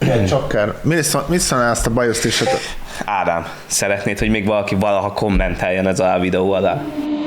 Csokker. Mit szólnál ezt a bajoszt is? Ádám, szeretnéd, hogy még valaki valaha kommenteljen ez a videó alá?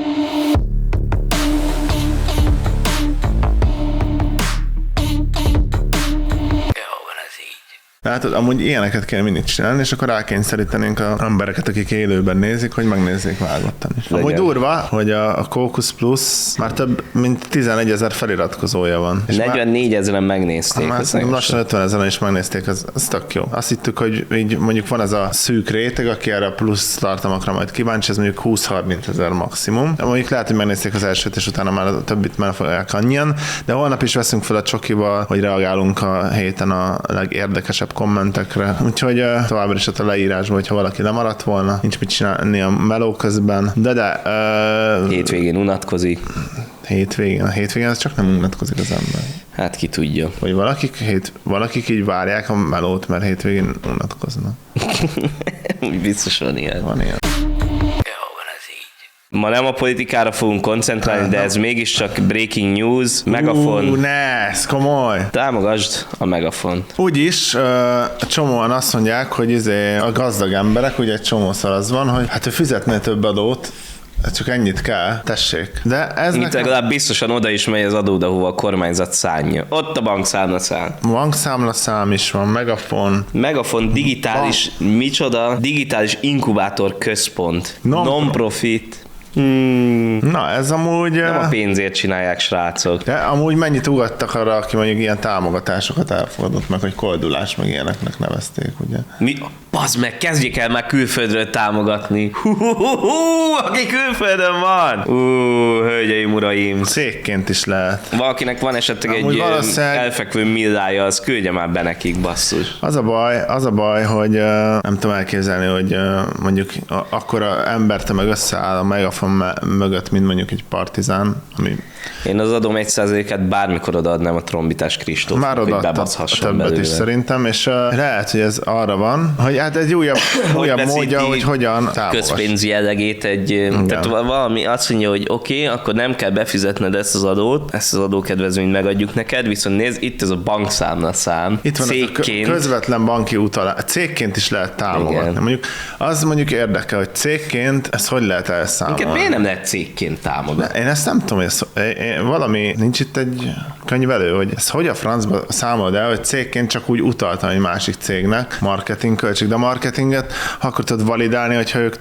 Látod, amúgy ilyeneket kell mindig csinálni, és akkor rákényszerítenénk az embereket, akik élőben nézik, hogy megnézzék vágottan is. Amúgy durva, hogy a Caucus Plus már több mint 11 000 feliratkozója van. 44 000-en megnézték. Már lassan 50 000-en is megnézték, az tök jó. Azt hittük, hogy így mondjuk van ez a szűk réteg, aki erre a plusz tartalmakra majd kíváncsi, ez mondjuk 20-30 000 maximum. De mondjuk lehet, hogy megnézték az elsőt, és utána már a többit már fogják annyian. De holnap is veszünk fel a Csokival, hogy reagálunk a héten a legérdekesebb kommentekre. Úgyhogy továbbra is ott a leírásban, hogyha valaki lemaradt volna, nincs mit csinálni a meló közben. De hétvégén unatkozik. Hétvégén ez csak nem unatkozik az ember. Hát ki tudja. Vagy valakik így várják a melót, mert hétvégén unatkoznak. Biztos van ilyen. Van ilyen. Ma nem a politikára fogunk koncentrálni, de ez mégiscsak breaking news. Megafon. Ez komoly. Támogasd a Megafont. Úgyis csomóan azt mondják, hogy a gazdag emberek, ugye egy csomószor az van, hogy hát ő fizetné több adót, csak ennyit kell, tessék. De ez itt legalább biztosan oda is megy az adó, ahova a kormányzat szánja. Ott a bankszámlaszám. Bankszámlaszám is van, Megafon. Megafon digitális, micsoda? Digitális inkubátor központ. Non-profit. Na, ez amúgy... Nem a pénzért csinálják, srácok. De amúgy mennyit ugattak arra, aki mondjuk ilyen támogatásokat elfogadott meg, hogy koldulás meg ilyeneknek nevezték, ugye? Mi? Bazd meg, kezdjék el már külföldről támogatni. Aki külföldön van. Hölgyeim, uraim. Cégként is lehet. Valakinek van esetleg amúgy egy elfekvő millája, az küldje már be nekik, basszus. Az a baj, hogy nem tudom elképzelni, hogy mondjuk akkora ember tömeg összeáll a Megafon mögött, mint mondjuk egy Partizán, ami... Én az adom 1%-át bármikor odaadnám a trombitás Kristófnak, már hogy bebaszhasson többet belőle. Is szerintem, és lehet, hogy ez arra van, hogy hát egy újabb módja, hogy hogyan támogass. Közpénz jellegét tehát valami azt mondja, hogy oké, akkor nem kell befizetned ezt az adót, ezt az adókedvezményt megadjuk neked, viszont nézd, itt ez a bankszámlaszám. Itt van cégként, a közvetlen banki utalás. Cégként is lehet támogatni. Mondjuk érdekel, hogy cégként ezt hogy lehet elszámolni. Minket miért nem lehet cégként támogatni? Én ezt nem tudom, hogy valami, nincs itt egy könyvelő, hogy ez hogy a francba számolod el, hogy cégként csak úgy utaltam egy másik cégnek marketing költség, de a marketinget akkor tudod validálni, hogyha ők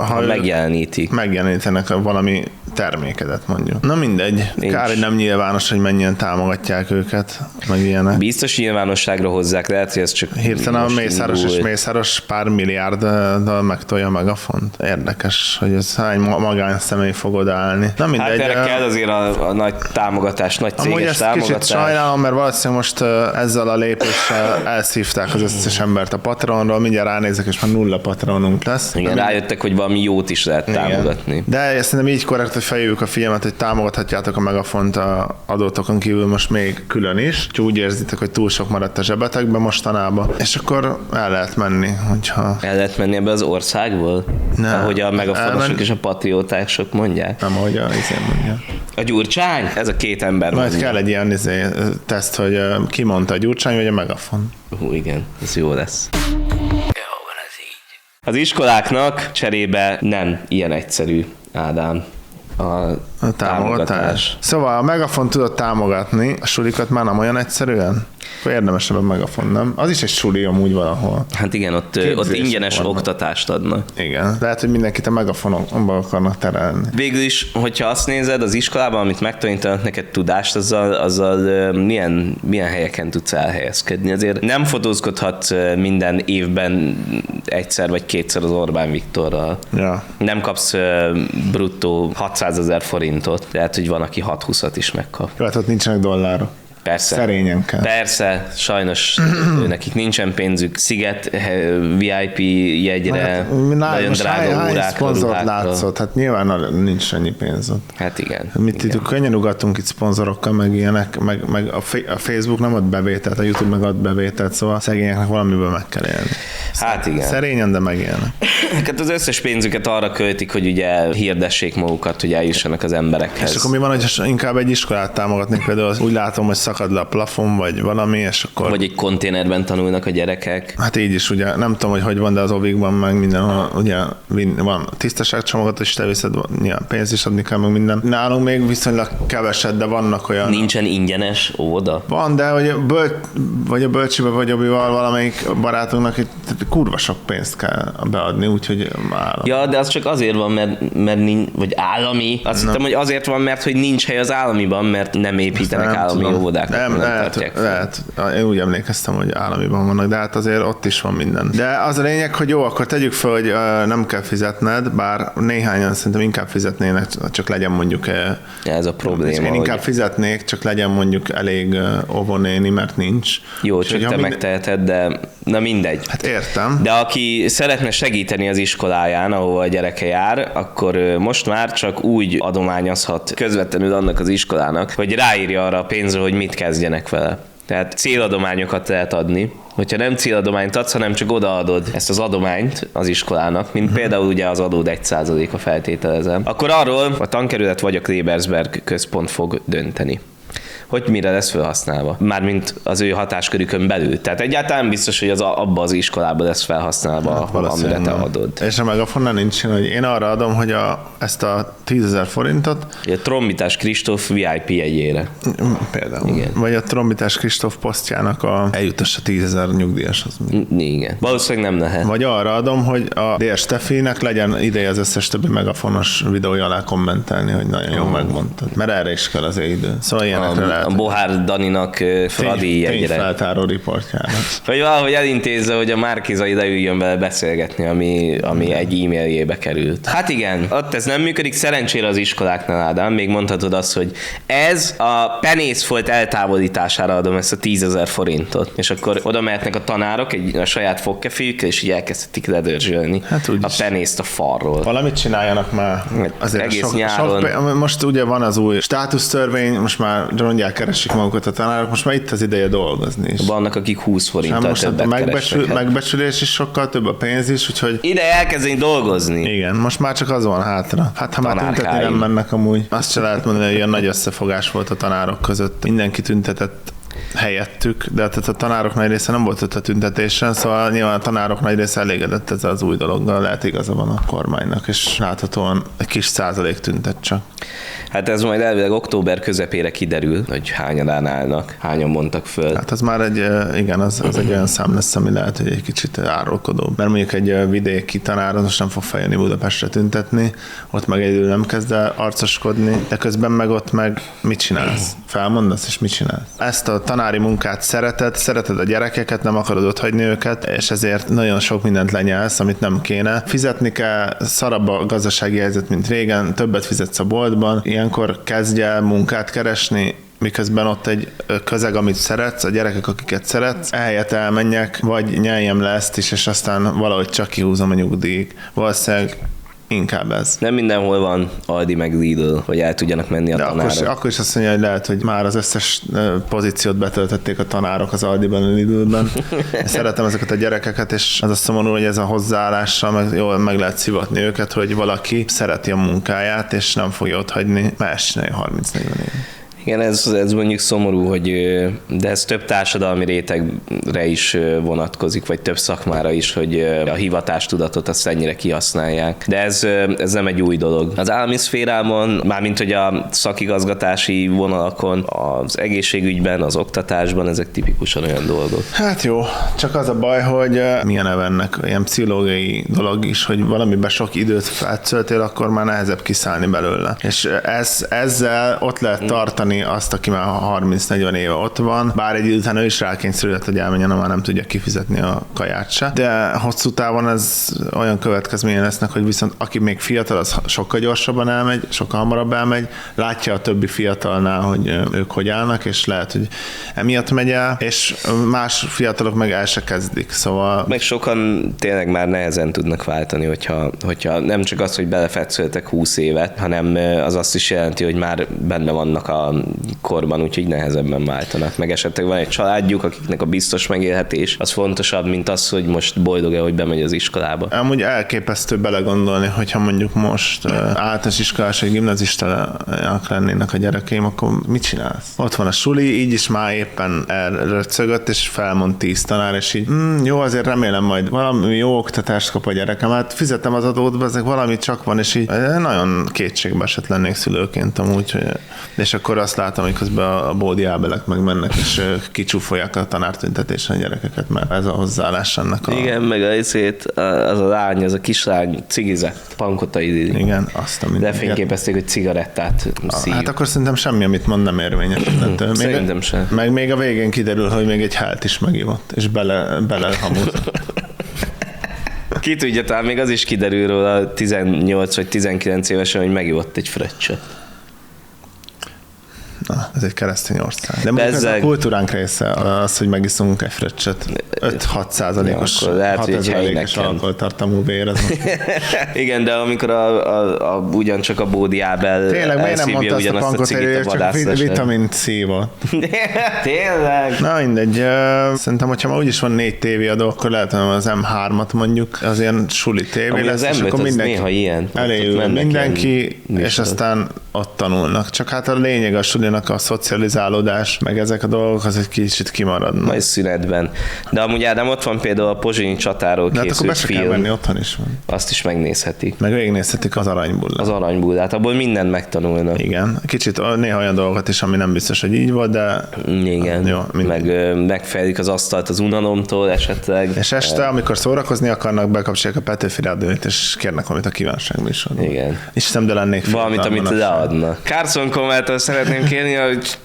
megjelenítenek valami termékedet mondjuk. Na mindegy. Kár, hogy nem nyilvános, hogy mennyien támogatják őket, meg ilyenek. Biztos nyilvánosságra hozzák, lehet, hogy ez csak hirtelen a Mészáros pár milliárddal megtolja meg a font. Érdekes, hogy ez hány magánszemély fog odaállni. Na mindegy. Hát erre kell azért a nagy támogatás, nagy céges támogatás. Kicsit sajnálom, mert valószínűleg most ezzel a lépéssel elszívták az összes embert a Patreonról, mindjárt ránézek, és már 0 Patreonunk lesz. Igen, rájöttek, hogy valami jót is lehet támogatni. De szerintem így korrekt, hogy feljövjük a figyelmet, hogy támogathatjátok a Megafont a adótokon kívül most még külön is. Úgyhogy úgy érzitek, hogy túl sok maradt a zsebetekbe mostanában. És akkor el lehet menni, hogyha... El lehet menni ebbe az országból? Nem. Ahogy a Megafonosok és a patriótások mondják? Nem, ahogy mondja. A Gyurcsány? Ez a két ember majd kell egy ilyen teszt, hogy ki mondta, a Gyurcsány vagy a Megafon. Igen, ez jó lesz. Az iskoláknak cserébe nem ilyen egyszerű, Ádám. A támogatás. Szóval a Megafon tudod támogatni, a sulikat már nem olyan egyszerűen? Akkor érdemesebb a Megafon, nem? Az is egy suli amúgy valahol. Hát igen, ott ingyenes oktatást adnak. Igen, lehet, hogy mindenkit a Megafonba akarnak terelni. Végül is, hogyha azt nézed, az iskolában, amit megtanítanak neked tudást, azzal milyen helyeken tudsz elhelyezkedni. Azért nem fotózkodhatsz minden évben egyszer vagy kétszer az Orbán Viktorral. Ja. Nem kapsz bruttó 600 000 forintot, lehet, hogy van, aki 6-20-at is megkap. Jó, hát ott nincsenek dollárok. Persze. Szerényen kell. Persze, sajnos nekik nincsen pénzük. Sziget VIP jegyre, hát, nagyon drága órákra, látszott, hát nyilván nincs ennyi pénz ott. Hát igen. Mit itt könnyen ugatunk itt szponzorokkal, meg ilyenek, meg a Facebook nem ad bevételt, a YouTube meg ad bevételt, szóval szegényeknek valamiből meg kell élni. Hát igen. Szerényen, de megélnek. Hát az összes pénzüket arra költik, hogy ugye hirdessék magukat, hogy eljussanak az emberekhez. És akkor mi van, hogy inkább egy iskolát támogatnék, például úgy látom, hogy szakad le a plafon, vagy valami, és akkor... Vagy egy konténerben tanulnak a gyerekek. Hát így is, ugye, nem tudom, hogy van, de az ovikban meg mindenhol, ugye van tisztaságcsomagot, és te viszed, nyilván pénzt is adni kell, meg minden. Nálunk még viszonylag keveset, de vannak olyan... Nincsen ingyenes óvoda? Van, de hogy vagy a bölcsibe, vagy Obival valamelyik barátunknak itt kurva sok pénzt kell beadni, úgyhogy már... Ja, de az csak azért van, mert nincs, vagy állami. Azt hittem, hogy azért van, mert hogy nincs hely az államiban, mert nem építenek nem állami tudom. óvodákat. Nem, lehet. Én úgy emlékeztem, hogy államiban vannak, de hát azért ott is van minden. De az a lényeg, hogy jó, akkor tegyük fel, hogy nem kell fizetned, bár néhányan szerintem inkább fizetnének, csak legyen mondjuk... Ez a probléma. Én inkább fizetnék, csak legyen mondjuk elég óvonéni, mert nincs. Jó, és csak te megteheted, de na mindegy. Hát értem. De aki szeretne segíteni az iskoláján, ahova a gyereke jár, akkor most már csak úgy adományozhat közvetlenül annak az iskolának, hogy ráírja arra a pénzre, hogy mit kezdjenek vele. Tehát céladományokat lehet adni. Hogyha nem céladományt adsz, hanem csak odaadod ezt az adományt az iskolának, mint például ugye az adód 1%-a feltételezem, akkor arról a tankerület vagy a Klebersberg központ fog dönteni, hogy mire lesz felhasználva. Mármint az ő hatáskörükön belül. Tehát egyáltalán biztos, hogy abba az iskolában lesz felhasználva, hát, amire te adod. És a megafonnál nincs, hogy én arra adom, hogy ezt a 10 000 forintot... A Trombitás Kristóf VIP jegyére. Például. Igen. Vagy a Trombitás Kristóf posztjának eljutassa 10 000 nyugdíjashoz. Igen. Valószínűleg nem lehet. Vagy arra adom, hogy a D.R. Stefinek legyen ideje az összes többi megafonos videója alá kommentelni, hogy nagyon jól megmondtad. Mert erre is kell az idő. Szóval ilyenekre lehet. A Bohár Daninak Fradi jegyre. Tényfeltáró riportjára. Vagy valahogy elintézze, hogy a Márkiza ideüljön vele beszélgetni, ami egy e-mailjébe került. Hát igen, ott ez nem működik, szerencsére az iskoláknál, Ádám, még mondhatod azt, hogy ez a penészfolt eltávolítására adom ezt a 10 000 forintot. És akkor oda mehetnek a tanárok a saját fogkeféjükkel, és így elkezdhetik ledörzsölni hát a penészt a falról. Valamit csináljanak már. Azért egész nyáron. most ugye van az új státusztörvény, most már rongyák keresik magukat a tanárok, most már itt az ideje dolgozni is. Vannak, akik 20 forinttal most többet keresnek. Megbecsülés is sokkal több, a pénz is, úgyhogy... Ide elkezdeni dolgozni. Igen, most már csak az van hátra. Hát ha már tüntetni nem mennek amúgy. Azt se lehet mondani, hogy ilyen nagy összefogás volt a tanárok között. Mindenki tüntetett helyettük, de tehát a tanárok nagy része nem volt ott a tüntetésen, szóval nyilván a tanárok nagy része elégedett ezzel az új dologgal, lehet igaza van a kormánynak, és láthatóan egy kis százalék tüntet csak. Hát ez majd elvileg október közepére kiderül, hogy hányan állnak, hányan mondtak föl. Hát az már az egy olyan szám lesz, ami lehet, hogy egy kicsit árulkodó. Mert mondjuk egy vidéki tanár most nem fog feljönni Budapestre tüntetni, ott meg egyedül nem kezd el arcoskodni, de közben meg ott meg mit csinálsz? Felmondasz, és mit csinálsz? Ezt a tanári munkát szereted a gyerekeket, nem akarod otthagyni őket, és ezért nagyon sok mindent lenyelsz, amit nem kéne. Fizetni kell, szarabb a gazdasági helyzet, mint régen, többet fizetsz a boltban, ilyenkor kezdj el munkát keresni, miközben ott egy közeg, amit szeretsz, a gyerekek, akiket szeretsz, ehelyett elmenjek, vagy nyeljem le ezt is, és aztán valahogy csak kihúzom a nyugdíjig. Valószínűleg inkább ez. Nem mindenhol van Aldi meg Lidl, hogy el tudjanak menni a tanárok. Akkor is azt mondja, hogy lehet, hogy már az összes pozíciót betöltötték a tanárok az Aldiban, a Lidlben. Szeretem ezeket a gyerekeket, és az a szomorú, hogy ez a hozzáállással jól meg lehet szivatni őket, hogy valaki szereti a munkáját, és nem fogja otthagyni, mert ezt csinálja 30-40 év. Igen, ez mondjuk szomorú, de ez több társadalmi rétegre is vonatkozik, vagy több szakmára is, hogy a hivatástudatot azt ennyire kihasználják. De ez nem egy új dolog. Az állami szférában, mármint hogy a szakigazgatási vonalakon, az egészségügyben, az oktatásban, ezek tipikusan olyan dolgok. Hát jó, csak az a baj, hogy milyen ennek ilyen pszichológiai dolog is, hogy valamiben sok időt feltöltél, akkor már nehezebb kiszállni belőle. És ezzel ott lehet tartani azt, aki már 30-40 éve ott van, bár egy idő után ő is rákényszerült, hogy elmenjen, már nem tudja kifizetni a kaját se. De hosszú távon ez olyan következménye lesznek, hogy viszont aki még fiatal, az sokkal gyorsabban elmegy, sokkal hamarabb elmegy, látja a többi fiatalnál, hogy ők hogy állnak, és lehet, hogy emiatt megy el, és más fiatalok meg el se kezdik, szóval... Meg sokan tényleg már nehezen tudnak váltani, hogyha nem csak az, hogy belefetszöltek 20 évet, hanem az azt is jelenti, hogy már benne vannak a korban, úgyhogy nehezebben váltanak. Meg esetleg van egy családjuk, akiknek a biztos megélhetés az fontosabb, mint az, hogy most boldog-e, hogy bemegy az iskolába. Amúgy elképesztő belegondolni, hogyha mondjuk most általános iskolás vagy gimnazisták lennének a gyerekeim, akkor mit csinálsz? Ott van a suli, így is már éppen elröcögött, és felmond 10 tanár, és így jó, azért remélem majd valami jó oktatást kap a gyerekem. Hát fizetem az adót, ezek valami csak van, és így nagyon kétségbe esett lennék szülőként amúgy, hogy, és akkor azt látom, hogy közben a bódi ábelek megmennek, és kicsúfolják a tanártüntetésen a gyerekeket, mert ez a hozzáállás ennek a... Igen, meg az a lány, az a kislány cigizett, pankotai. Igen, azt a minden. Lefényképezték, hogy cigarettát szív. Hát akkor szerintem semmi, amit mond, nem érvényes. Szerintem sem. Meg még a végén kiderül, hogy még egy hát is megivott, és belehamult. Ki tudja, talán még az is kiderül róla 18 vagy 19 évesen, hogy megivott egy fröccsöt. Na, ez egy keresztény ország. De mondjuk ez a kultúránk része az, hogy megiszunk egy fröccsöt. 5-6%-os, ja, lehet, 6%-os alkoholtartalmú vér. Igen, de amikor ugyancsak a bódi ábel tényleg, miért nem mondta azt a pankot, hogy csak vitamin C volt. Tényleg? Na mindegy, szerintem, hogyha már úgyis van 4 tévéadó, akkor lehet, hogy az M3-at mondjuk, az ilyen suli tévé lesz, és akkor mindenki eléül mindenki, és aztán ott tanulnak. Csak hát a lényeg a sulinak a szocializálódás, meg ezek a dolgok, az egy kicsit kimaradnak. Majd szünetben. De amúgy Ádám, ott van például a pozsonyi csatáról készült film. Kell menni, otthon is van. Azt is megnézhetik. Meg végignézhetik az Aranybullát. Az Aranybullát, abból mindent megtanulnak. Igen, kicsit néha olyan dolgokat is, ami nem biztos, hogy így volt, de... Igen, jó, meg megfejlik az asztalt az unalomtól esetleg. És este, amikor szórakozni akarnak, bekapcsolják a Petőfi Rádiót, és kérnek valamit a kívánságműsorban. Igen. Istenem, de lennék valamit, amit leadnak. Carson Comeltől szeretném kérni, hogy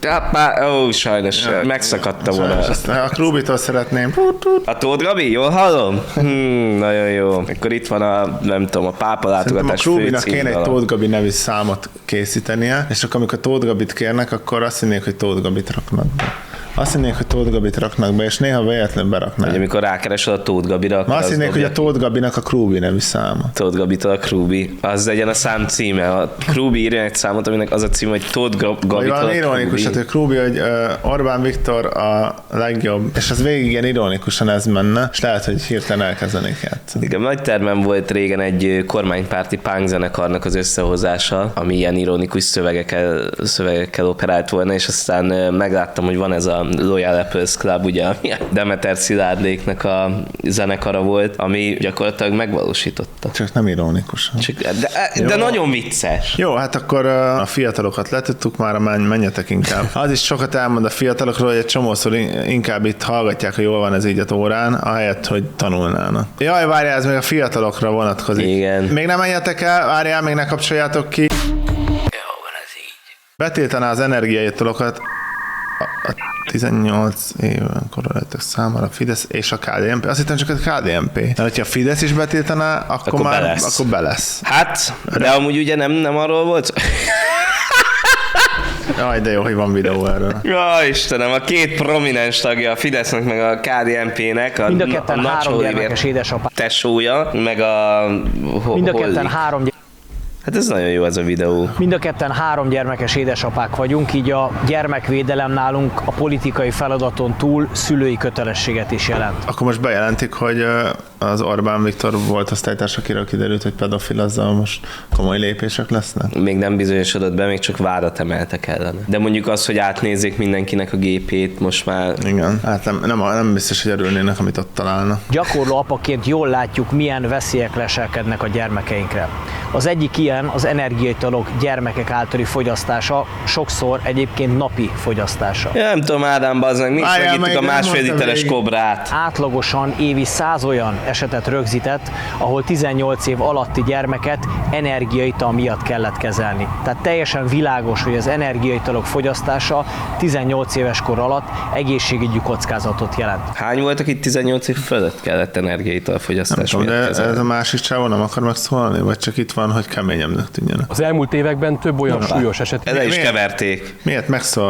sajnos megszakadta volna. A Krúbitól szeretném. A Tóth Gabi? Jól hallom? Nagyon jó. Akkor itt van a pápa látogatás főcímmel. A Krúbinak kéne egy Tóth Gabi nevű számot készítenie, és akkor amikor Tóth Gabit kérnek, akkor azt hinnék, hogy Tóth Gabit raknak be. Azt hinnék, hogy Tóth Gabit raknak be, és néha véletlenül beraknak. Amikor rákeresel a Tóth Gabira, akkor azt hinnék, hogy a Tóth Gabinak a Krúbi nevű száma. Tóth Gabitól a Krúbi. Az legyen a szám címe. A Krúbi írja egy számot, aminek az a címe, hogy Tóth Gabitól a Krúbi. Ironikus, hogy Krúbi, hogy Orbán Viktor a legjobb, és az végig ilyen ironikusan ez menne, és lehet, hogy hirtelen elkezdenék játszani. Igen, nagy termem volt régen egy kormánypárti punk zenekarnak az összehozása, ami ilyen ironikus szövegekkel operált volna, és aztán megláttam, hogy van ez a Loyal Apples Club, ugye, ami Demeter Szilárdéknek a zenekara volt, ami gyakorlatilag megvalósította. Csak nem ironikusan. De nagyon vicces. Jó, hát akkor a fiatalokat letudtuk már, menjetek inkább. Az is sokat elmond a fiatalokról, hogy egy csomószor inkább itt hallgatják, hogy jól van ez így az órán, ahelyett, hogy tanulnának. Jaj, várjál, ez még a fiatalokra vonatkozik. Igen. Még nem menjetek el, várjál, még ne kapcsoljátok ki. Jó, van ez így. Betiltaná az energiaitalokat a 18 éven korolátok számára a Fidesz és a KDNP. Azt hittem csak a KDNP. De hogyha a Fidesz is betiltaná, akkor be lesz. Hát, de amúgy ugye nem arról volt? Jaj, de jó, hogy van videó erről. Ja, Istenem, a két prominens tagja a Fidesznek, meg a KDNP-nek, mind a ketten 3 gyermekes édesapák. Tesója, meg a... Mind a ketten 3 Hát ez nagyon jó ez a videó. Mind a ketten 3 gyermekes édesapák vagyunk, így a gyermekvédelem nálunk a politikai feladaton túl szülői kötelességet is jelent. Akkor most bejelentik, hogy az Orbán Viktor volt osztálytárs, akiről kiderült, hogy pedofil, azzal most komoly lépések lesznek? Még nem bizonyosodott be, még csak vádat emeltek ellene. De mondjuk az, hogy átnézzék mindenkinek a gépét, most már... Igen, hát nem biztos, hogy örülnének, amit ott találnak. Gyakorló apaként jól látjuk, milyen veszélyek leselkednek a gyermekeinkre. Az egyik ilyen az energiaitalok gyermekek általi fogyasztása, sokszor egyébként napi fogyasztása. Ja, nem tudom, Ádám, bazdmeg, mi is megíttük a 1,5 literes kobrát. Átlagosan évi 100 olyan esetet rögzített, ahol 18 év alatti gyermeket energiaital miatt kellett kezelni. Tehát teljesen világos, hogy az energiaitalok fogyasztása 18 éves kor alatt egészségügyi kockázatot jelent. Hány voltak itt 18 év fölött kellett energiaital fogyasztás miatt de kezelni? ez a másik csávó nem akar megszólalni, vagy csak itt van, hogy keményebbnek tűnjenek? Az elmúlt években több olyan súlyos eset. Ezzel is keverték. Miért megszólalt?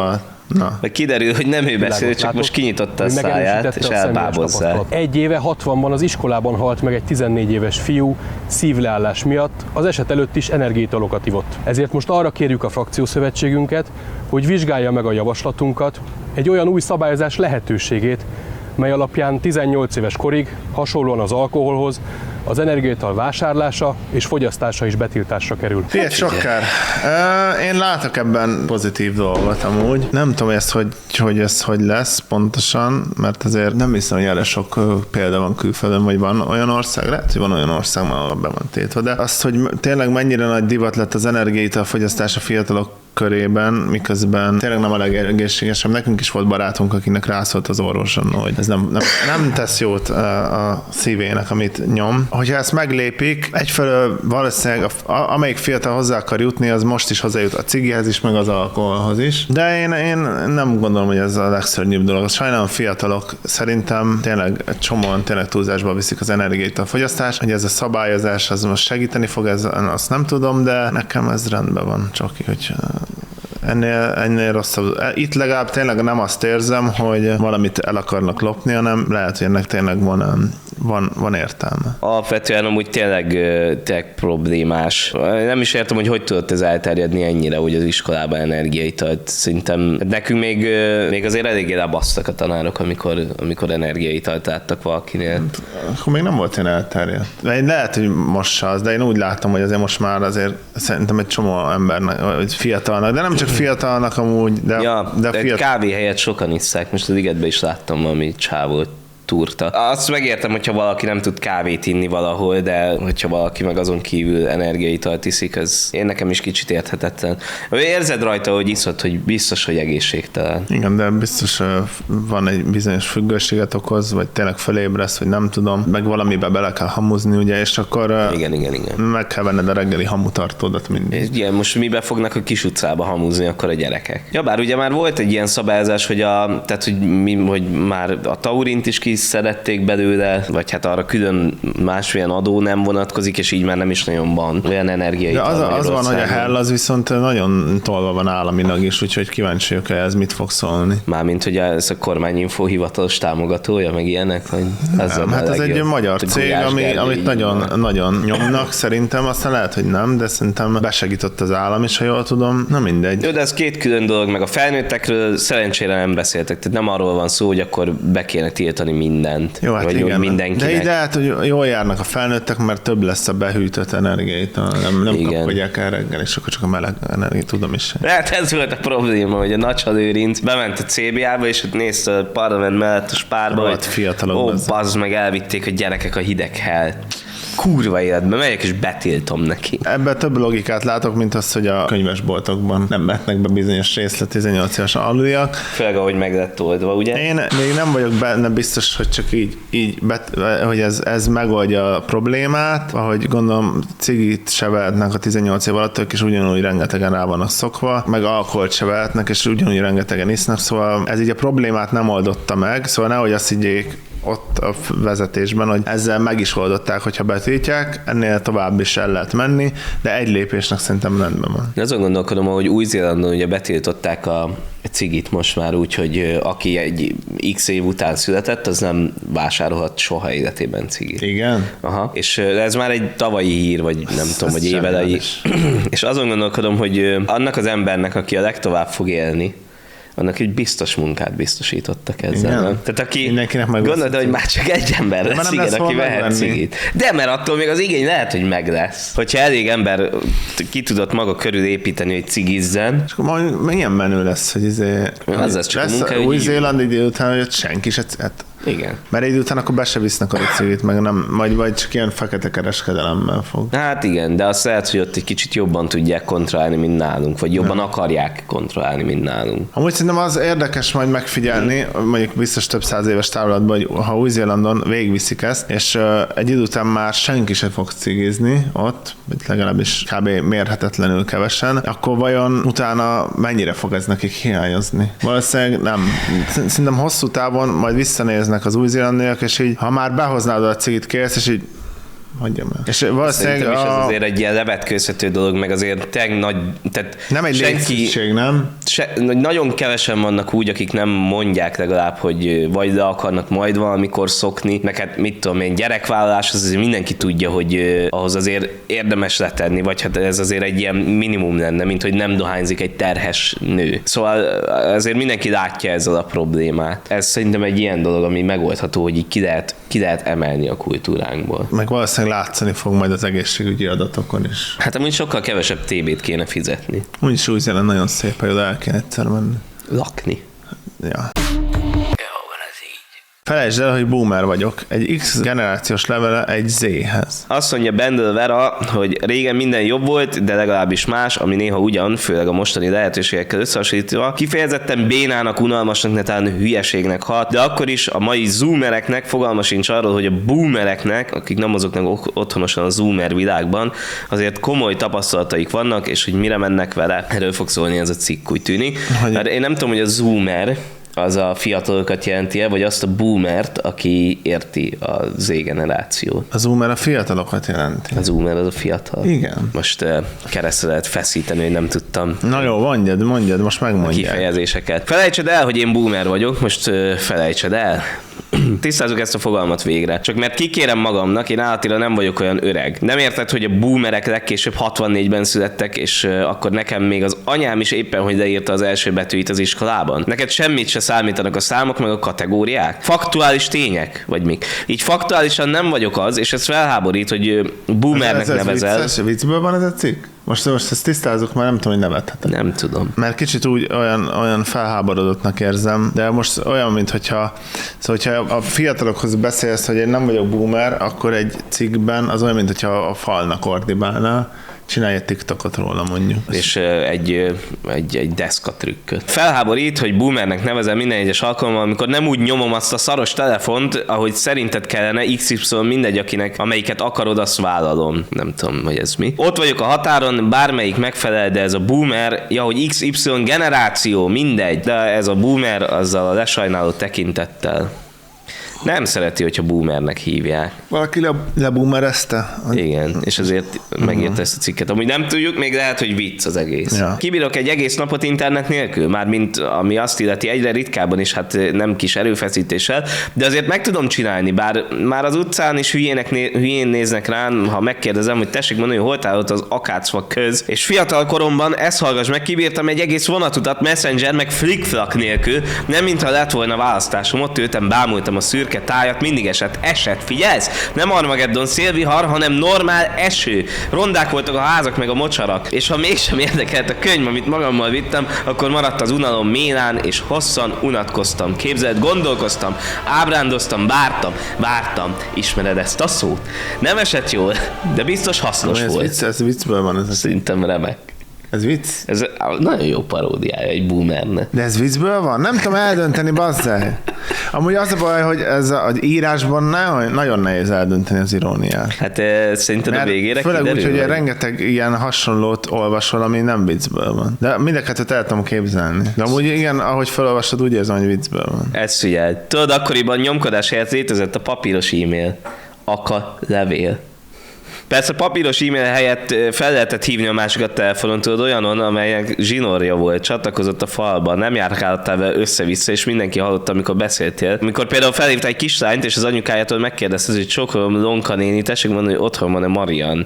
Na. Vagy kiderül, hogy nem ő beszél, csak most kinyitotta a száját, és elbábozzák. Egy éve 60-ban az iskolában halt meg egy 14 éves fiú szívleállás miatt, az eset előtt is energiaitalokat ivott. Ezért most arra kérjük a frakciószövetségünket, hogy vizsgálja meg a javaslatunkat, egy olyan új szabályozás lehetőségét, mely alapján 18 éves korig, hasonlóan az alkoholhoz, az energiaital vásárlása és fogyasztása is betiltásra kerül. Figyelj, sokkár. Én látok ebben pozitív dolgot amúgy. Nem tudom ezt, hogy ez hogy lesz pontosan, mert azért nem hiszem, hogy erre sok példa van külföldön, vagy van olyan ország, lehet, hogy van olyan ország, ahol be van tétve, de azt, hogy tényleg mennyire nagy divat lett az energiaital fogyasztás a fiatalok körében, miközben tényleg nem a legegészségesebb. Nekünk is volt barátunk, akinek rászólt az orvoson, hogy ez nem tesz jót a szívének, amit nyom. Hogyha ezt meglépik, egyfelől valószínűleg amelyik fiatal hozzá akar jutni, az most is hozzájut a cigihez is, meg az alkoholhoz is. De én nem gondolom, hogy ez a legszörnyűbb dolog. Sajnálom fiatalok szerintem tényleg egy csomóan tényleg túlzásba viszik az energiait a fogyasztás, hogy ez a szabályozás az most segíteni fog, azt nem tudom, de nekem ez rendben van, Csoki, hogy ennél rosszabb. Itt legalább tényleg nem azt érzem, hogy valamit el akarnak lopni, hanem lehet, hogy ennek tényleg van értelme. Alapvetően amúgy tényleg problémás. Nem is értem, hogy tudott ez elterjedni ennyire, hogy az iskolában energiaitalt. Szerintem nekünk még azért eléggé lebasztak a tanárok, amikor energiaitalt láttak valakinél. Akkor még nem volt ilyen elterjedt. Lehet, hogy most se az, de én úgy látom, hogy azért most már azért szerintem egy csomó embernek, vagy fiatalnak, de nem csak fiatalnak amúgy, de kávé helyett sokan isszák. Most az Ligetben is láttam valami csávót túrta. Azt megértem, hogyha valaki nem tud kávét inni valahol, de hogyha valaki meg azon kívül energiaitalt iszik, az én nekem is kicsit érthetetlen. Érzed rajta, hogy iszod, hogy biztos, hogy egészségtelen. Igen, de biztos van egy bizonyos függőséget okoz, vagy tényleg felébresz, vagy nem tudom, meg valamibe bele kell hamuzni, ugye, és akkor igen. meg kell venned a reggeli hamutartódat mindig. Igen, most mibe fognak a kis utcába hamuzni akkor a gyerekek? Ja, bár ugye már volt egy ilyen szabályozás, hogy már a taurint is szerették belőle, vagy hát arra külön másmilyen adó nem vonatkozik, és így már nem is nagyon van olyan energiaital. De az van, hogy a Hell az viszont nagyon tolva van államilag is, úgyhogy kíváncsi vagyok, ez mit fog szólni. Mármint, hogy ez a kormányinfo hivatalos támogatója, meg ilyenek, vagy hát ez egy magyar cég, amit nagyon nyomnak, szerintem, aztán lehet, hogy nem, de szerintem besegített az állam is, ha jól tudom. Na mindegy. Jó, de ez két külön dolog, meg a felnőttekről szerencsére nem beszéltek, tehát nem arról van szó, hogy akkor be kéne tiltani mindent. Jó, hát vagy igen. Mindenkinek. De ide hát, hogy jól járnak a felnőttek, mert több lesz a behűtött energiát, nem kapkodják el reggel, és akkor csak a meleg energiát tudom is. Hát ez volt a probléma, hogy a Nagyhalőrinc bement a CBA-ba, és ott nézte a parlament mellett a Spárba, hogy fiatalok. Bazd meg, elvitték a gyerekek a hideghez. Kurva életben, megyek és betiltom neki. Ebben több logikát látok, mint az, hogy a könyvesboltokban nem vetnek be bizonyos részlet 18 éves aluliak. Főleg, ahogy meg lett oldva, ugye? Én még nem vagyok benne biztos, hogy csak így hogy ez megoldja a problémát, ahogy gondolom cigit se vehetnek a 18 év alatt, ők is ugyanúgy rengetegen rá vannak szokva, meg alkoholt se vehetnek, és ugyanúgy rengetegen isznak, szóval ez így a problémát nem oldotta meg, szóval nehogy azt higgyék ott a vezetésben, hogy ezzel meg is oldották, hogyha betiltják, ennél tovább is el lehet menni, de egy lépésnek szerintem rendben van. Azon gondolkodom, hogy Új-Zélandon ugye betiltották a cigit most már úgy, hogy aki egy x év után született, az nem vásárolhat soha életében cigit. Igen? Aha. És ez már egy tavalyi hír, vagy nem tudom, hogy évelei. És azon gondolkodom, hogy annak az embernek, aki a legtovább fog élni, annak egy biztos munkát biztosítottak ezzel. Nem? Tehát aki gondolta, hogy már csak egy ember lesz, igen, aki vehet cigit. De mert attól még az igény lehet, hogy meg lesz. Hogyha elég ember ki tudott maga körül építeni, hogy cigizzen. És akkor majd milyen menő lesz, hogy az lesz csak lesz a Új-Zéland idő után, hogy senki se... Igen. Mert egy után akkor be se visznek a cigit, meg nem, vagy csak ilyen fekete kereskedelemmel fog. Hát igen, de azt lehet, hogy ott egy kicsit jobban tudják kontrollálni, mint nálunk, vagy jobban akarják kontrollálni, mint nálunk. Amúgy szerintem az érdekes majd megfigyelni, mondjuk biztos több száz éves távlatban, hogy ha Új-Zélandon végigviszik ezt, és egy idő után már senki se fog cigizni ott, vagy legalábbis kb. Mérhetetlenül kevesen, akkor vajon utána mennyire fog ez nekik hiányozni? Valószínűleg nem. Szerintem hosszú távon majd visszanéznek az új-zélandiak, és így, ha már behoznád a cigit, kérsz, és így hagyjam el. És valószínűleg Szerintem is ez azért egy ilyen levetkőzhető dolog, meg azért tényleg nagy, tehát nem egy létszűség, nem? Nagyon kevesen vannak úgy, akik nem mondják legalább, hogy vagy le akarnak majd valamikor szokni, meg hát mit tudom én, gyerekvállalás, az azért mindenki tudja, hogy ahhoz azért érdemes letenni, vagy hát ez azért egy ilyen minimum lenne, mint hogy nem dohányzik egy terhes nő. Szóval azért mindenki látja ezzel a problémát. Ez szerintem egy ilyen dolog, ami megoldható, hogy így ki lehet emelni a kultúránkból. Meg valószínűleg látszani fog majd az egészségügyi adatokon is. Hát amúgy sokkal kevesebb TB-t kéne fizetni. Úgyis úgy jelen nagyon szép, hogy oda el kéne egyszer menni. Lakni. Ja. Felejtsd el, hogy boomer vagyok. Egy X generációs levele egy Z-hez. Azt mondja Bendel Vera, hogy régen minden jobb volt, de legalábbis más, ami néha ugyan, főleg a mostani lehetőségekkel összehasonlítva, kifejezetten bénának, unalmasnak, netán hülyeségnek hat, de akkor is a mai zoomereknek fogalma sincs arról, hogy a boomereknek, akik nem mozognak otthonosan a zoomer világban, azért komoly tapasztalataik vannak, és hogy mire mennek vele. Erről fog szólni ez a cikk, úgy tűnik. Hát én nem tudom, hogy a zoomer az a fiatalokat jelenti-e, vagy azt a boomert, aki érti a Z-generációt. A zoomer a fiatalokat jelenti. A zoomer az a fiatal. Igen. Most keresztre lehet feszíteni, hogy nem tudtam. Na jó, mondjad, most megmondjad. Kifejezéseket. Felejtsed el, hogy én boomer vagyok, most felejtsed el. Tisztázzuk ezt a fogalmat végre. Csak mert kikérem magamnak, én állatira nem vagyok olyan öreg. Nem érted, hogy a boomerek legkésőbb 64-ben születtek, és akkor nekem még az anyám is éppen, hogy leírta az első betűit az iskolában. Neked semmit se számítanak a számok, meg a kategóriák. Faktuális tények, vagy mik. Így faktuálisan nem vagyok az, és ez felháborít, hogy boomernek nevezel. Ez viccből van ez a cikk? Most ezt tisztázok, mert nem tudom, hogy nevethetek. Nem tudom. Mert kicsit úgy olyan felháborodottnak érzem, de most olyan, mint hogyha a fiatalokhoz beszélsz, hogy én nem vagyok boomer, akkor egy cikkben az olyan, mint hogyha a falnak ordibálnál. Csinálj egy TikTokot róla, mondjuk. És egy deszka trükköt. Felháborít, hogy boomernek nevezem minden egyes alkalommal, amikor nem úgy nyomom azt a szaros telefont, ahogy szerinted kellene, XY mindegy, amelyiket akarod, azt vállalom. Nem tudom, hogy ez mi. Ott vagyok a határon, bármelyik megfelel, de ez a boomer, hogy XY generáció, mindegy, de ez a boomer azzal a lesajnáló tekintettel. Nem szereti, hogyha boomernek hívják. Valaki leboomerezte? Igen, és azért megírta ezt a cikket. Amúgy nem tudjuk, még lehet, hogy vicc az egész. Ja. Kibírok egy egész napot internet nélkül, mármint ami azt illeti egyre ritkábban is, hát nem kis erőfeszítéssel, de azért meg tudom csinálni, bár már az utcán is hülyén néznek rám, ha megkérdezem, hogy tessék mondani, hogy hol állott az akácfa köz. És fiatal koromban, ezt hallgass meg, kibírtam egy egész vonatutat Messenger meg flick-flack nélkül, nem mintha lett volna választásom, ott ültem, bámultam a szürke tájat, mindig esett, figyelsz? Nem Armageddon szélvihar, hanem normál eső. Rondák voltak a házak meg a mocsarak. És ha mégsem érdekelt a könyv, amit magammal vittem, akkor maradt az unalom mélán, és hosszan unatkoztam. Képzeld, gondolkoztam, ábrándoztam, vártam. Ismered ezt a szót? Nem esett jól, de biztos hasznos volt. Ez viccből van. Szerintem remek. Ez vicc? Ez nagyon jó paródiája egy boomernek. De ez viccből van? Nem tudom eldönteni, bazzaj. Amúgy az a baj, hogy ez az írásban nagyon nehéz eldönteni az iróniát. Hát szerinted a végére főleg kiderül? úgy, hogy rengeteg ilyen hasonlót olvasol, ami nem viccből van. De mindeket el tudom képzelni. De amúgy igen, ahogy felolvasod, úgy érzem, hogy viccből van. Ezt figyelj. Tudod, akkoriban nyomkodás helyett létezett a papíros e-mail. Aka levél. Persze papíros e-mail helyett fel lehetett hívni a másikat telefonon, tudod, olyanon, amelyek zsinórja volt, csatlakozott a falban, nem járkáltál vele össze-vissza, és mindenki hallotta, amikor beszéltél. Amikor például felhívta egy kislányt, és az anyukájától megkérdezte, hogy sokolom Lonka néni, tessék mondani, hogy otthon van-e Marian.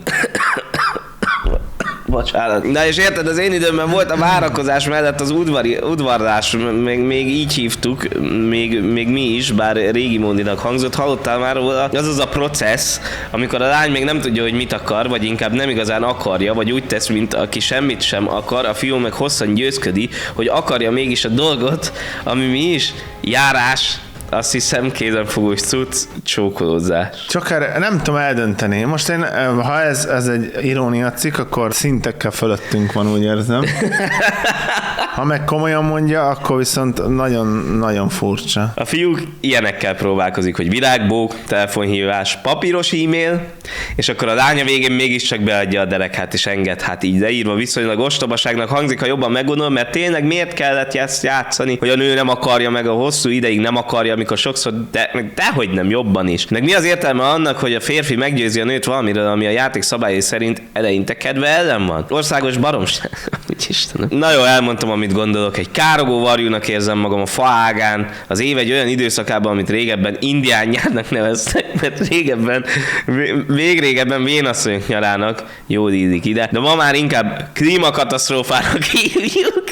Bocsánat. Na és érted, az én időmben volt a várakozás mellett az udvarlás, még így hívtuk, még mi is, bár régi módinak hangzott, hallottál már róla, az a processz, amikor a lány még nem tudja, hogy mit akar, vagy inkább nem igazán akarja, vagy úgy tesz, mint aki semmit sem akar, a fiú meg hosszan győzködi, hogy akarja mégis a dolgot, ami mi is, járás, azt hiszem kézenfogós cucc, csókolózás. Csak erre nem tudom eldönteni. Most én, ha ez egy irónia cikk, akkor szintekkel fölöttünk van, úgy érzem. Ha meg komolyan mondja, akkor viszont nagyon furcsa. A fiúk ilyenekkel próbálkozik, hogy virágbók, telefonhívás, papíros e-mail, és akkor a lánya végén mégiscsak beadja a derekát és enged, hát így leírva viszonylag ostobaságnak hangzik, ha jobban meggondolom, mert tényleg miért kellett ezt játszani, hogy a nő nem akarja meg a hosszú ideig nem akarja, amikor sokszor, dehogy nem, jobban is. Meg mi az értelme annak, hogy a férfi meggyőzi a nőt valamiről, ami a játék szabályai szerint eleinte kedve ellen van? Országos baromság. Istenem. Na jó, elmondtam, amit gondolok. Egy károgó varjúnak érzem magam a faágán, az év egy olyan időszakában, amit régebben indián nyárnak neveztek, mert végrégebben vénasszonyok nyarának, jól ízik ide, de ma már inkább klímakatasztrófának hívjuk.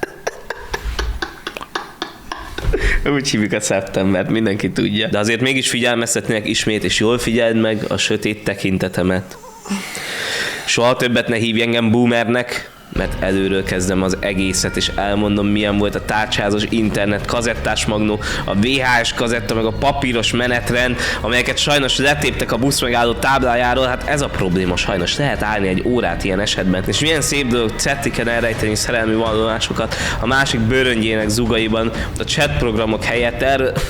Úgy hívjuk a szeptembert, mindenki tudja. De azért mégis figyelmeztetnék ismét, és jól figyeld meg a sötét tekintetemet. Soha többet ne hívj engem boomernek, mert előről kezdem az egészet, és elmondom, milyen volt a tárcsázos internet, kazettás magnó, a VHS kazetta, meg a papíros menetrend, amelyeket sajnos letéptek a buszmegálló táblájáról. Hát ez a probléma, sajnos lehet állni egy órát ilyen esetben. És milyen szép dolog cettiken elrejteni szerelmi vallomásokat a másik bőröngyének zugaiban, a chat programok helyett.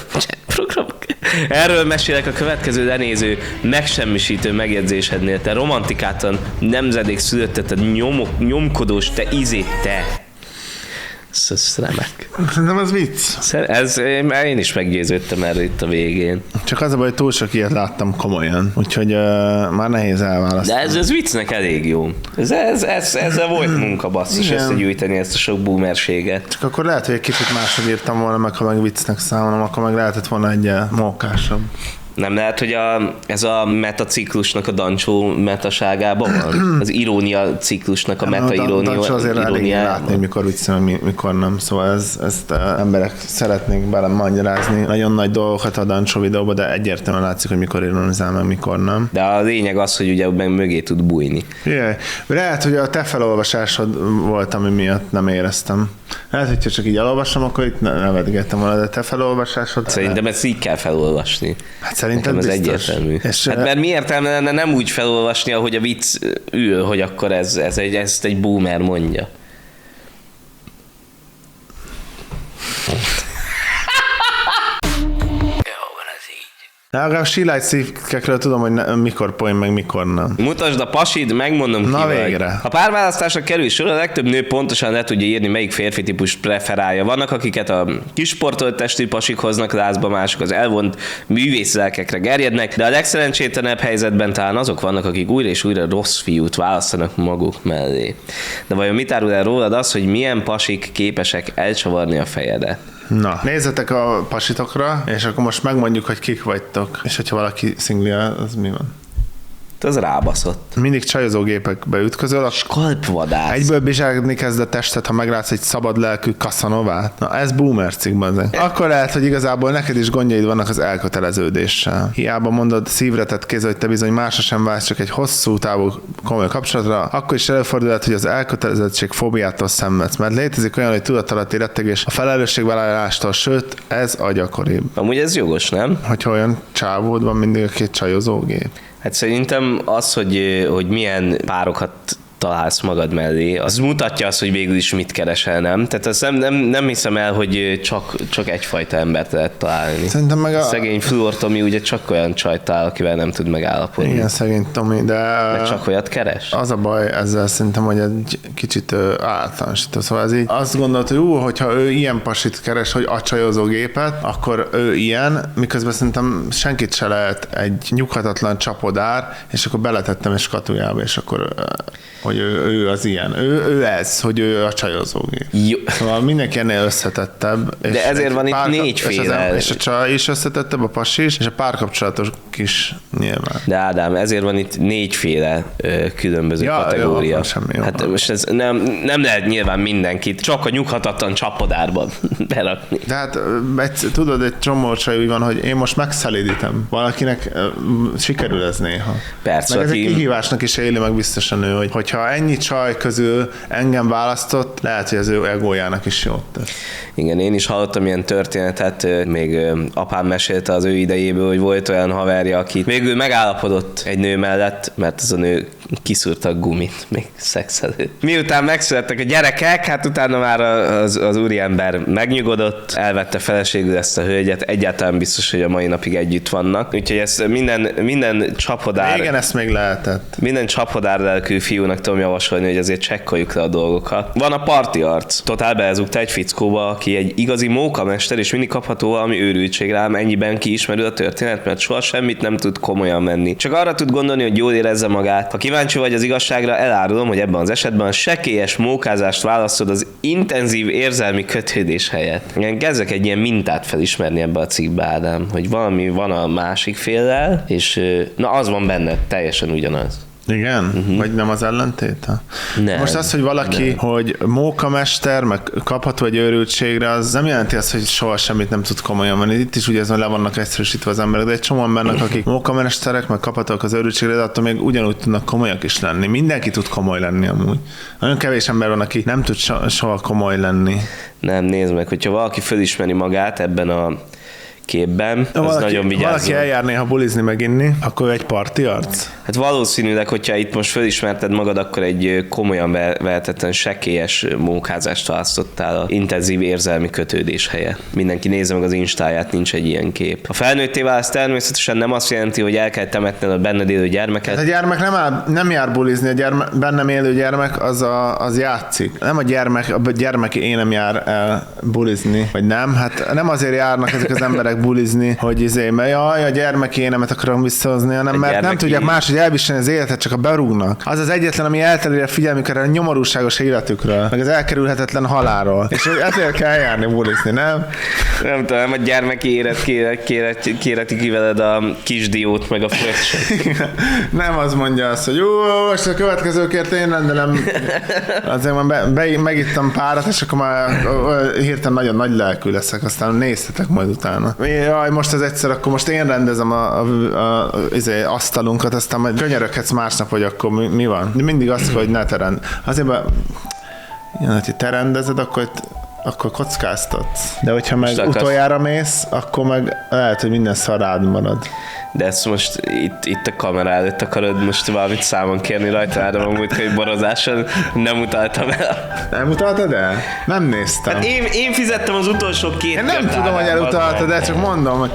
Erről mesélek a következő lenéző, megsemmisítő megjegyzésednél. Te romantikátlan nemzedék szülötteted, nyomkodós, te izét, te. Ez remek. Nem, az vicc. Én is meggyőződtem erről itt a végén. Csak az a baj, hogy túl sok ilyet láttam komolyan, úgyhogy már nehéz elválasztani. De ez viccnek elég jó. Ezzel volt munka, basszus, összegyűjteni ezt a sok boomerséget. Csak akkor lehet, hogy egy kicsit máshogy írtam volna meg, ha meg viccnek számolom, akkor meg lehetett volna egy mókásabb. Nem lehet, hogy ez a metaciklusnak a Dancsó metaságában van? Az irónia ciklusnak a meta-irónia. Dancsó azért elég látni, mikor viccel, mikor nem. Szóval ezt emberek szeretnék magyarázni nagyon nagy dolgokat a Dancsó videóba, de egyértelműen látszik, hogy mikor ironizál, meg mikor nem. De a lényeg az, hogy ugye meg mögé tud bújni. Jaj, lehet, hogy a te felolvasásod volt, ami miatt nem éreztem. Lehet, hogyha csak így elolvasom, akkor itt nevetgettem volna, de te felolvasásod... Szerintem ezt így kell felolvasni. Hát szerintem ez biztos. Egyértelmű. Hát mert mi értelme lenne nem úgy felolvasni, ahogy a vicc ül, hogy akkor ezt egy boomer mondja. A sílágy szívkekről tudom, hogy mikor poén, meg mikor nem. Mutasd a pasid, megmondom ki Na vagy. végre. Ha párválasztásra kerül sor, a legtöbb nő pontosan le tudja írni, melyik férfi típust preferálja. Vannak, akiket a kisportolt testű pasik hoznak lázba, mások az elvont művészlelkekre gerjednek, de a legszerencsétlenebb helyzetben talán azok vannak, akik újra és újra rossz fiút választanak maguk mellé. De vajon mit árul el rólad az, hogy milyen pasik képesek elcsavarni a fejedet? Na, nézzetek a pasitokra, és akkor most megmondjuk, hogy kik vagytok. És hogyha valaki szingli, az mi van? Az rábaszott. Mindig csajozógépekbe ütközöl. Skalpvadász. Egyből bizsálni kezd a testet, ha meglátsz egy szabad lelkű Casanovát. Na, ez boomer cikkben. Akkor lehet, hogy igazából neked is gondjaid vannak az elköteleződéssel. Hiába mondod szívre tett kéz, hogy te bizony másra sem válsz, csak egy hosszú távú komoly kapcsolatra, akkor is előfordulhat, hogy az elkötelezettség fóbiától szenvedsz, mert létezik olyan, hogy tudatalatti rettegés a felelősségvállalástól, sőt, ez a gyakoribb. Amúgy ez jogos, nem? Hogyha olyan csávód van mindig a két csajozógép. Hát szerintem az, hogy milyen párokat találsz magad mellé, az mutatja azt, hogy végül is mit keresel, nem? Tehát azt nem hiszem el, hogy csak egyfajta embert lehet találni. Szerintem meg a... Szegény Fluor Tomi ugye csak olyan csajt talál, akivel nem tud megállapodni. Igen, szegény Tomi, de... Mert csak olyat keres? Az a baj ezzel szerintem, hogy egy kicsit általánosító. Szóval ez így azt gondolt, hogy hogyha ő ilyen pasit keres, hogy a csajozógépet, akkor ő ilyen, miközben szerintem senkit se lehet egy nyughatatlan csapodár, és akkor beletettem egy skatujába, és akkor... hogy ő az ilyen. Ő ez, hogy ő a csajozógép. Jó. Szóval mindenki ennél összetettebb. De ezért van itt négyféle. És a csaj is összetettebb, a pasi is, és a párkapcsolatos is nyilván. De Ádám, ezért van itt négyféle különböző kategória. Jó, semmi jó. Hát most ez nem lehet nyilván mindenkit csak a nyughatatlan csapodárban berakni. De hát tudod, egy csomó csaj úgy van, hogy én most megszelídítem. Valakinek sikerül ez néha. Persze. Meg ez egy kihívásnak is éli meg biztosan ő, hogyha ennyi csaj közül engem választott, lehet, hogy az ő egójának is jót tesz. Igen, én is hallottam ilyen történetet, még apám mesélte az ő idejéből, hogy volt olyan haverja, aki végül megállapodott egy nő mellett, mert az a nő kiszúrta a gumit, még szex előtt. Miután megszülettek a gyerekek, hát utána már az úriember megnyugodott, elvette feleségül ezt a hölgyet, egyáltalán biztos, hogy a mai napig együtt vannak. Úgyhogy ezt minden csapodár... Igen, ezt még lehetett. Minden csapodár lelkű fiúnak tudom javasolni, hogy azért csekkoljuk le a dolgokat. Van a parti arc. Totál belezugta egy fickóba, aki egy igazi mókamester, és mindig kapható valami őrültség rám, ennyiben kiismerül a történet, mert soha semmit nem tud komolyan venni. Csak arra tud gondolni, hogy jól érezze magát. Ha kíváncsi vagy az igazságra, elárulom, hogy ebben az esetben a sekélyes mókázást választod az intenzív érzelmi kötődés helyett. Én kezdek egy ilyen mintát felismerni ebbe a cikkbe, Ádám, hogy valami van a másik féllel, és na az van benne, teljesen ugyanaz. Igen? Vagy nem az ellentét? Nem. Most az, hogy valaki, hogy mókamester, meg kapható egy őrültségre, az nem jelenti azt, hogy soha semmit nem tud komolyan venni. Itt is ugye ezen le vannak egyszerűsítve az emberek, de egy csomóan bennek, akik mókamesterek, meg kaphatóak az őrültségre, de attól még ugyanúgy tudnak komolyak is lenni. Mindenki tud komoly lenni amúgy. Nagyon kevés ember van, aki nem tud soha komoly lenni. Nem, nézd meg, hogyha valaki fölismeri magát ebben a képben, az nagyon vigyázzon. Valaki eljár néha bulizni, meg inni, akkor ő egy parti arc? Hát valószínűleg, hogyha itt most fölismerted magad, akkor egy komolyan vehetetlen sekélyes mókázást választottál a intenzív érzelmi kötődés helye. Mindenki nézze meg az instáját, nincs egy ilyen kép. A felnőtté válsz természetesen nem azt jelenti, hogy el kell temetned a benned élő gyermeket. Hát a gyermek nem jár bulizni, bennem élő gyermek az játszik. Nem a gyermek én nem jár el bulizni, vagy nem. Hát nem azért járnak ezek az emberek bulizni, hogy mert jaj, a gyermekénemet akarom visszahozni, hanem mert nem tudják máshogy elviselni az életet, csak a berúgnak. Az az egyetlen, ami eltereli a figyelmüket a nyomorúságos életükről, meg az elkerülhetetlen halálról. És ezért kell eljárni bulizni, nem? Nem tudom, a gyermeki élet kéreti ki veled a kisdiót, meg a fröccsöt. Nem az mondja azt, hogy most a következőkért én rendelem. Azért már megittam párat, és akkor már hirtelen nagyon nagy lelkű leszek, aztán néztetek majd utána. Jaj, most az egyszer, akkor most én rendezem az asztalunkat, aztán majd könyöröghetsz másnap, hogy akkor mi van. De mindig azt, hogy ne te rend. Azért, hogy te rendezed, akkor kockáztatsz. De hogyha meg utoljára mész, akkor meg lehet, hogy minden szarád marad. De ezt most itt a kamera előtt akarod most valamit számon kérni rajta, Ádám, amúgy, hogy borozáson nem utaltam el. Nem utaltad el? Nem néztem. Hát én fizettem az utolsó 2 Én nem tudom, hogy elutaltad, de csak mondom, hogy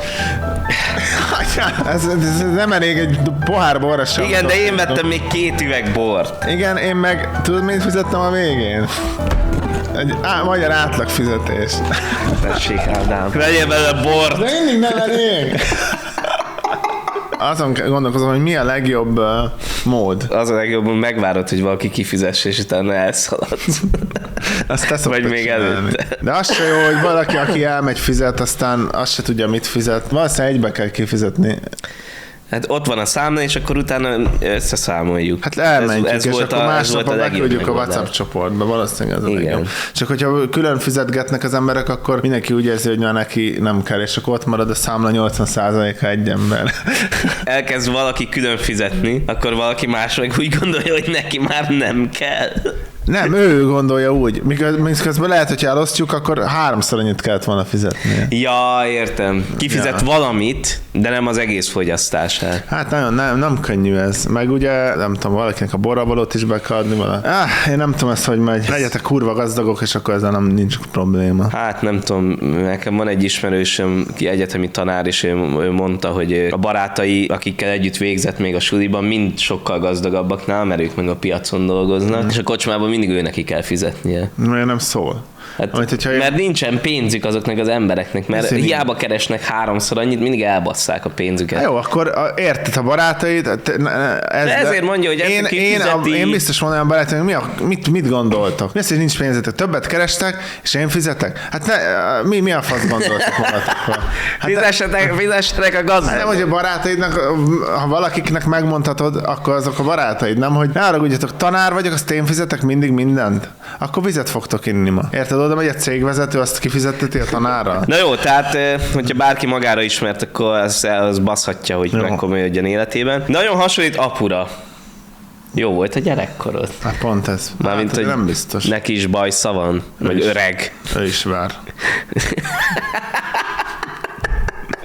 ez nem elég egy pohár borra sem. Igen, de én vettem még 2 üveg bort. Igen, én meg tudod, mit fizettem a végén? Egy magyar átlag fizetés. Tessék, Ádám. Vegyél belőle bort! De mindig nem elég. Azon gondolkozom, hogy mi a legjobb mód. Az a legjobb, hogy megvárod, hogy valaki kifizesse, és utána elszaladsz. Azt te vagy még előtte. De az se jó, hogy valaki, aki elmegy, fizet, aztán azt se tudja, mit fizet. Valószínűleg egybe kell kifizetni. Hát ott van a számla, és akkor utána összeszámoljuk. Hát elmentjük, és akkor másnap beküldjük a WhatsApp csoportba, valószínűleg ez a legjobb. Csak hogyha külön fizetgetnek az emberek, akkor mindenki úgy érzi, hogy már neki nem kell, és akkor ott marad a számla 80%-a egy ember. Elkezd valaki külön fizetni, akkor valaki más meg úgy gondolja, hogy neki már nem kell. Nem, ő gondolja úgy. Miközben lehet, hogy elosztjuk, akkor 3-szor annyit kellett volna fizetnie. Ja, értem. Kifizet valamit, de nem az egész fogyasztását. Hát nagyon nem könnyű ez. Meg ugye, nem tudom, valakinek a borravalót is be kell adni vele. Én nem tudom ezt, hogy megy. Legyetek kurva gazdagok, és akkor ezzel nincs probléma. Hát nem tudom, nekem van egy ismerősöm, egyetemi tanár, és ő mondta, hogy a barátai, akikkel együtt végzett még a suliban, mind sokkal gazdagabbak nála, mert ők meg a piacon dolgoznak, és a kocsmában mindig ő neki kell fizetnie. Miért nem szól? Hát, mert nincsen pénzük azoknak az embereknek, mert hiába keresnek 3-szor annyit, mindig elbasszák a pénzüket. Jó, akkor érted a barátaid. De ezért mondja, hogy ezt én biztos mondom a barátaim, mit gondoltok? Mi az, hogy nincs pénzetek? Többet kerestek, és én fizetek? Hát mi a fasz gondoltok magatokról? Hát fizessetek a gazdagok. Nem, hogy a barátaidnak, ha valakiknek megmondhatod, akkor azok a barátaid, nem, hogy ne haragudjatok, tanár vagyok, azt én fizetek mindig mindent. Akkor vizet fogtok inni ma. Érted? Oda megy egy cégvezető, azt kifizetteti a tanára? Na jó, tehát hogyha bárki magára ismert, akkor az baszhatja, hogy megkomolyodjon életében. Nagyon hasonlít apura. Jó volt a gyerekkorod. Hát pont ez. Mármint, hogy nem biztos. Neki is bajsza van, vagy öreg. Ő is vár.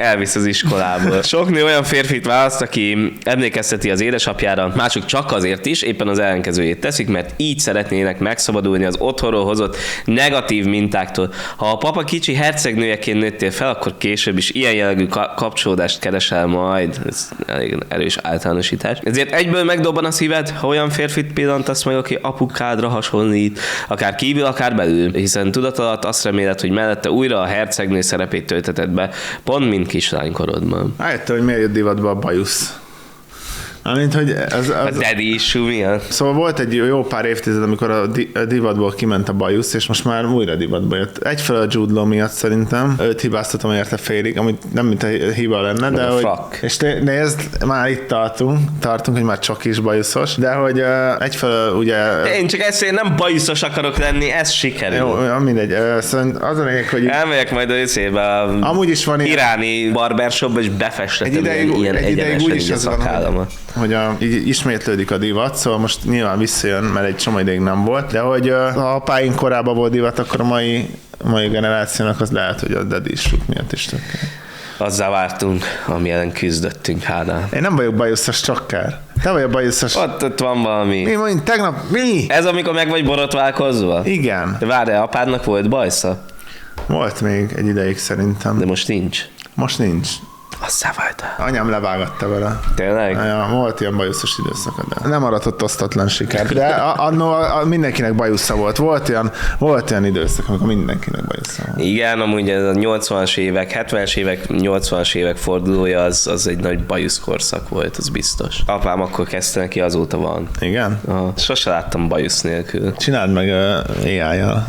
elvisz az iskolából. Sok nő olyan férfit választ, aki emlékezteti az édesapjára, mások csak azért is, éppen az ellenkezőjét teszik, mert így szeretnének megszabadulni az otthonról hozott negatív mintáktól. Ha a papa kicsi hercegnőjeként nőttél fel, akkor később is ilyen jellegű kapcsolódást keresel majd. Ez elég erős általánosítás. Ezért egyből megdobban a szíved, ha olyan férfit pillantasz meg, aki apukádra hasonlít, akár kívül, akár belül, hiszen tudat alatt azt reméled, hogy mellette újra a hercegnő szerepét tölteted be, pont mint kislánykorodban. Rájöttem, hogy miért jött divatba a bajusz. Amint, hogy A daddy issue miatt. Szóval volt egy jó pár évtized, amikor a divatból kiment a bajusz, és most már újra divatba jött. Egyfelől a Jude Law miatt szerintem, őt hibáztatom érte félig, amit nem mint a hiba lenne, de hogy... És nézd, már itt tartunk, hogy már csak is bajuszos, de hogy egyfelől ugye... Én csak ezt nem bajuszos akarok lenni, ez sikerül. Jó, mindegy. Szóval az a lényeg, hogy... Elmegyek majd őszébe amúgy is van iráni barbershopba, és befestetem ilyen egyenesen így a szakállamat. Hogy így ismétlődik a divat, szóval most nyilván visszajön, mert egy csomó ideig nem volt, de hogy ha apáink korában volt divat, akkor a mai generációnak az lehet, hogy a daddy issue miatt is tök. Azzá vártunk, ami ellen küzdöttünk, Hádám. Én nem vagyok bajuszos, csak kár. Te vagy a bajuszos. Ott van valami. Mi mondjuk tegnap? Mi? Ez amikor meg vagy borotválkozva? Igen. De várj, apádnak volt bajsza? Volt még egy ideig szerintem. De most nincs. Most nincs. Azzá váltál. Anyám levágatta vele. Tényleg? Ja, volt ilyen bajuszos időszaka, de nem aratott osztatlan siker. De annó mindenkinek bajusza volt. Volt olyan időszak, amikor mindenkinek bajusza volt. Igen, amúgy ez a 80-as évek, 70-es évek, 80-as évek fordulója az egy nagy bajuszkorszak volt, az biztos. Apám akkor kezdte neki, azóta van. Igen? Aha. Sose láttam bajusz nélkül. Csináld meg AI-jal.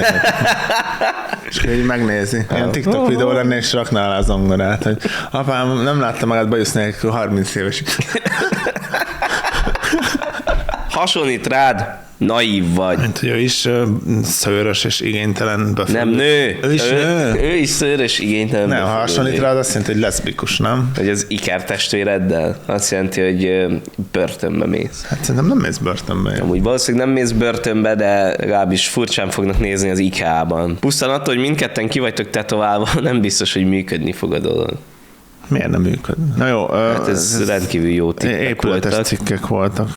És így megnézi. Ilyen TikTok videó lenne, és raknál rá zongorát, hogy apám, nem láttam magát bajusz nélkül 30 éves. Hasonlít rád, naív vagy. Mint hogy ő is szőrös és igénytelen befogó. Nem nő. Ő is nő. Ő is szőrös, igénytelen. Nem, ha hasonlít rád, azt jelenti, hogy leszbikus, nem? Hogy az ikertestvéreddel. Azt jelenti, hogy börtönbe mész. Hát szerintem nem mész börtönbe. Amúgy valószínűleg nem mész börtönbe, de legalábbis furcsán fognak nézni az IKEA-ban. Pusztán attól, hogy mindketten ki vagytok tetoválva, nem biztos, hogy működni fog a dolog. Miért nem működni? Na jó. Hát ez rendkívül jó tippek épületes voltak. cikkek voltak.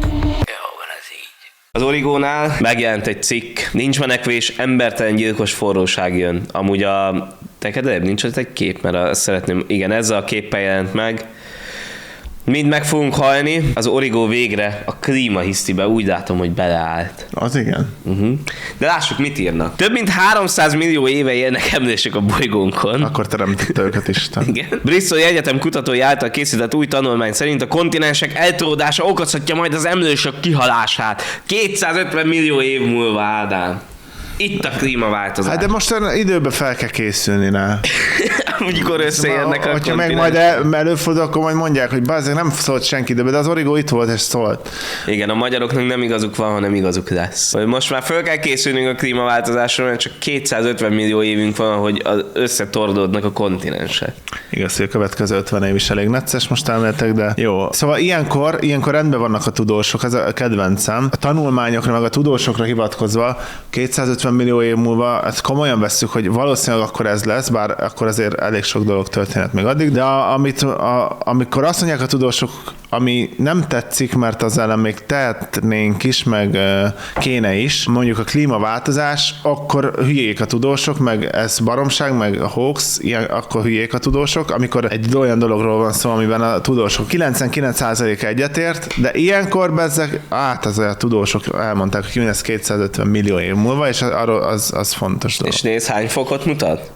Az Origónál megjelent egy cikk, nincs menekvés, embertelen gyilkos forróság jön. Amúgy neked nincs ott egy kép, mert szeretném, igen, ezzel a képpel jelent meg. Mind meg fogunk halni, az Origo végre a klímahisztibe úgy látom, hogy beleállt. Az igen. De lássuk, mit írnak. Több mint 300 millió éve élnek emlősök a bolygónkon. Akkor teremtette őket Isten. Igen. Bristol Egyetem kutatói által készített új tanulmány szerint a kontinensek eltolódása okozhatja majd az emlősök kihalását. 250 millió év múlva, Ádám. Itt a klímaváltozás. Hát de most időben fel kell készülni rá. Amikor összeérnek a hogyha meg majd előfordul, akkor majd mondják, hogy bazzeg nem szólt senki, de az Origo itt volt és szólt. Igen, a magyaroknak nem igazuk van, hanem igazuk lesz. Most már fel kell készülnünk a klímaváltozásra, mert csak 250 millió évünk van, hogy összetordódnak a kontinensek. Igaz, hogy a következő 50 év is elég necces most elméletek, de jó. Szóval ilyenkor rendben vannak a tudósok, ez a kedvencem. A tanulmányokra, meg a tudósokra hivatkozva 250 millió év múlva, ezt komolyan vesszük, hogy valószínűleg akkor ez lesz, bár akkor azért elég sok dolog történhet még addig, de amikor azt mondják a tudósok, ami nem tetszik, mert az ellen még tehetnénk is, meg kéne is, mondjuk a klímaváltozás, akkor hülyék a tudósok, meg ez baromság, meg a hoax, akkor hülyék a tudósok, amikor egy olyan dologról van szó, amiben a tudósok 99% egyetért, de ilyenkor bezzek, azért a tudósok elmondták, hogy mi lesz 250 millió év múlva, és arról az fontos dolog. És nézd, hány fokot mutat?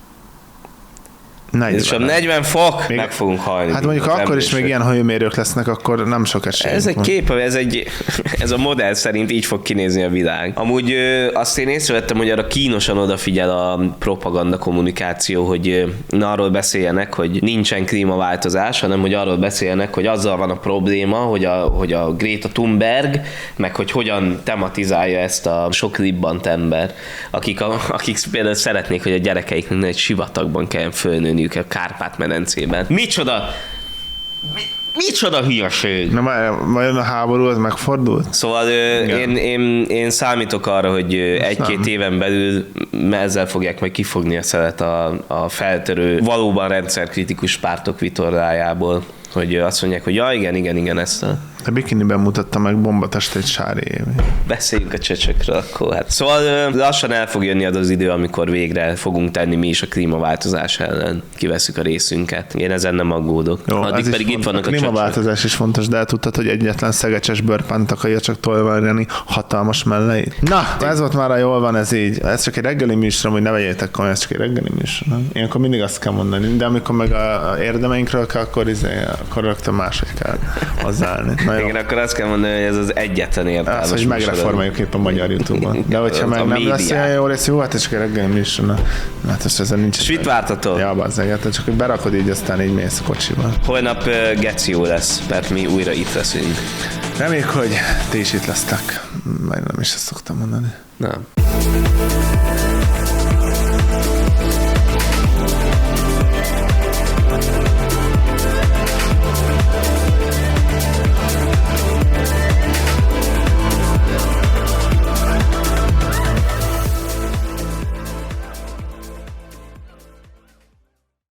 40. És 40 fok, meg fogunk halni. Hát mondjuk akkor is még ilyen hőmérők lesznek, akkor nem sok esély. Ez egy kép, ez a modell szerint így fog kinézni a világ. Amúgy azt én észrevettem, hogy arra kínosan odafigyel a propaganda kommunikáció, hogy arról beszéljenek, hogy nincsen klímaváltozás, hanem hogy arról beszéljenek, hogy azzal van a probléma, hogy a Greta Thunberg, meg hogy hogyan tematizálja ezt a sok libbant ember, akik például szeretnék, hogy a gyerekeiknek egy sivatagban kelljen fölnőni a Kárpát-medencében. Micsoda? Micsoda hülyeség! Na vajon a háború az megfordult? Szóval én számítok arra, hogy egy-két éven belül ezzel fogják majd kifogni a szelet a feltörő, valóban rendszerkritikus pártok vitorlájából, hogy azt mondják, hogy ja, igen, ezt a... A bikiniben mutatta meg bombatestét Sári Évi. Beszéljünk a csöcsökről akkor. Hát. Szóval lassan el fog jönni az idő, amikor végre fogunk tenni mi is a klímaváltozás ellen. Kiveszük a részünket. Én ezen nem aggódok. Jó, addig pedig itt vannak a csöcsök. A klímaváltozás is fontos, de el tudtad, hogy egyetlen szegecses bőrpánt akarja csak tolvajrani hatalmas melleit. Na, ez volt már a jól van, ez így. Ez csak egy reggeli műsor, hogy ne vegyétek komolyan, ez csak egy reggeli műsor. Ilyenkor mindig azt kell mondani, de amikor meg a érdemeinkről kell, akkor rögtön máshogy kell hozzáállni. Igen, akkor azt kell mondani, hogy ez az egyetlen értelmes. Az, hogy megreformáljuk épp a magyar YouTube-on. De hogyha meg nem lesz ilyen jó rész, jó, hát ez csak egy reggeli műsor. Hát ezzel nincs. És mit vártatod? Ja, bazzeg, csak hogy berakod így, aztán így mész a kocsival. Holnap geci jó lesz, mert mi újra itt leszünk. Reméljük, hogy ti is itt lesztek. Majd nem is ezt szoktam mondani. Nem.